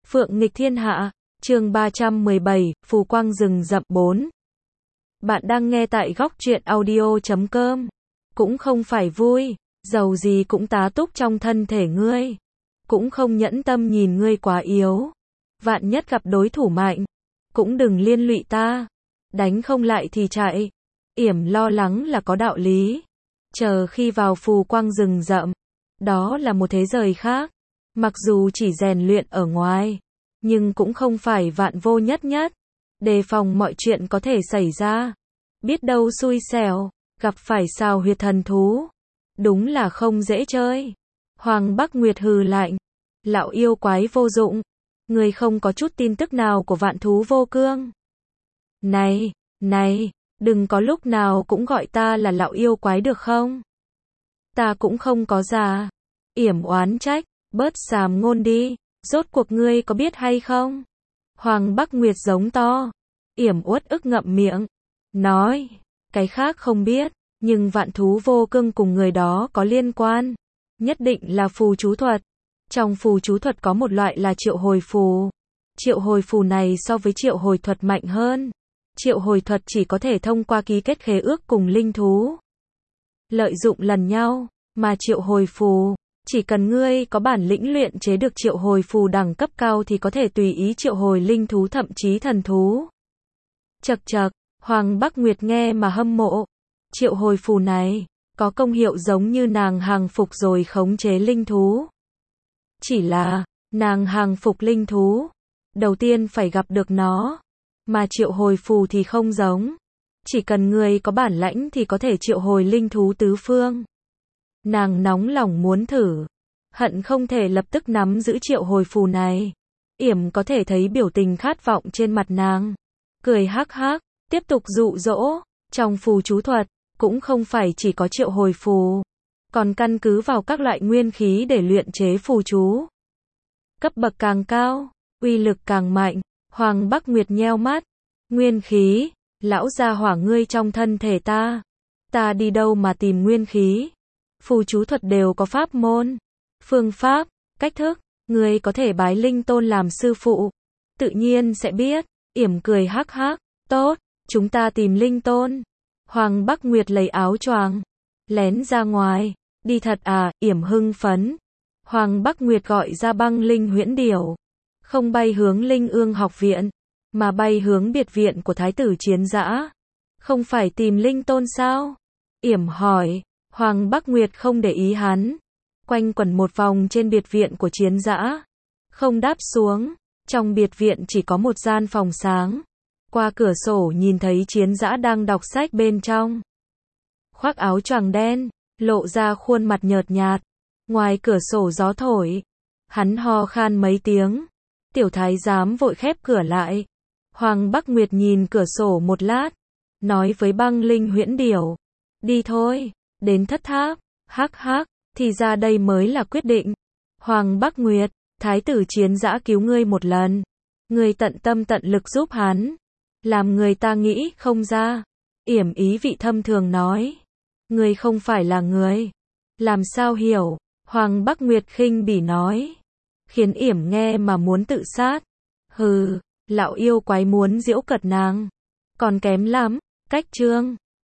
Phượng nghịch thiên hạ, chương 317, Phù quang rừng rậm 4. Bạn đang nghe tại góc truyện audio.com. Cũng không phải vui, dầu gì cũng tá túc trong thân thể ngươi. Cũng không nhẫn tâm nhìn ngươi quá yếu. Vạn nhất gặp đối thủ mạnh, cũng đừng liên lụy ta. Đánh không lại thì chạy. Yểm lo lắng là có đạo lý. Chờ khi vào phù quang rừng rậm, đó là một thế giới khác. Mặc dù chỉ rèn luyện ở ngoài, nhưng cũng không phải vạn vô nhất nhất. Đề phòng mọi chuyện có thể xảy ra. Biết đâu xui xẻo, gặp phải sao huyệt thần thú. Đúng là không dễ chơi. Hoàng Bắc Nguyệt hừ lạnh. Lão yêu quái vô dụng. Người không có chút tin tức nào của vạn thú vô cương. Này, đừng có lúc nào cũng gọi ta là lão yêu quái được không? Ta cũng không có già. Yểm oán trách, bớt xàm ngôn đi, rốt cuộc ngươi có biết hay không? Hoàng Bắc Nguyệt giống to. Yểm uất ức ngậm miệng, nói, cái khác không biết, nhưng vạn thú vô cương cùng người đó có liên quan. Nhất định là phù chú thuật. Trong phù chú thuật có một loại là triệu hồi phù. Triệu hồi phù này so với triệu hồi thuật mạnh hơn. Triệu hồi thuật chỉ có thể thông qua ký kết khế ước cùng linh thú. Lợi dụng lần nhau, mà triệu hồi phù, chỉ cần ngươi có bản lĩnh luyện chế được triệu hồi phù đẳng cấp cao thì có thể tùy ý triệu hồi linh thú thậm chí thần thú. Chậc chậc, Hoàng Bắc Nguyệt nghe mà hâm mộ. Triệu hồi phù này, có công hiệu giống như nàng hàng phục rồi khống chế linh thú. Chỉ là, nàng hàng phục linh thú, đầu tiên phải gặp được nó. Mà triệu hồi phù thì không giống. Chỉ cần người có bản lãnh thì có thể triệu hồi linh thú tứ phương. Nàng nóng lòng muốn thử. Hận không thể lập tức nắm giữ triệu hồi phù này. Yểm có thể thấy biểu tình khát vọng trên mặt nàng. Cười hắc hắc, tiếp tục dụ dỗ. Trong phù chú thuật, cũng không phải chỉ có triệu hồi phù. Còn căn cứ vào các loại nguyên khí để luyện chế phù chú. Cấp bậc càng cao, uy lực càng mạnh. Hoàng Bắc Nguyệt nheo mắt. Nguyên khí, lão gia hỏa ngươi trong thân thể ta. Ta đi đâu mà tìm nguyên khí? Phù chú thuật đều có pháp môn, phương pháp, cách thức. Ngươi có thể bái linh tôn làm sư phụ. Tự nhiên sẽ biết. Yểm cười hắc hắc. Tốt, chúng ta tìm linh tôn. Hoàng Bắc Nguyệt lấy áo choàng, lén ra ngoài. Đi thật à? Yểm hưng phấn. Hoàng Bắc Nguyệt gọi ra Băng Linh Huyễn Điểu. Không bay hướng Linh Ương học viện, mà bay hướng biệt viện của Thái tử Chiến Dã. Không phải tìm linh tôn sao? Yểm hỏi. Hoàng Bắc Nguyệt không để ý hắn. Quanh quẩn một vòng trên biệt viện của Chiến Dã. Không đáp xuống. Trong biệt viện chỉ có một gian phòng sáng. Qua cửa sổ nhìn thấy Chiến Dã đang đọc sách bên trong. Khoác áo choàng đen, lộ ra khuôn mặt nhợt nhạt. Ngoài cửa sổ gió thổi. Hắn ho khan mấy tiếng. Tiểu thái giám vội khép cửa lại. Hoàng Bắc Nguyệt nhìn cửa sổ một lát. Nói với Băng Linh Huyễn Điểu. Đi thôi, đến thất tháp. Hắc hắc, thì ra đây mới là quyết định. Hoàng Bắc Nguyệt, Thái tử Chiến Dã cứu ngươi một lần. Ngươi tận tâm tận lực giúp hắn. Làm người ta nghĩ không ra. Yểm ý vị thâm thường nói. Ngươi không phải là người. Làm sao hiểu? Hoàng Bắc Nguyệt khinh bỉ nói. Khiến Yểm nghe mà muốn tự sát. Hừ, lão yêu quái muốn giễu cợt nàng. Còn kém lắm, cách chương.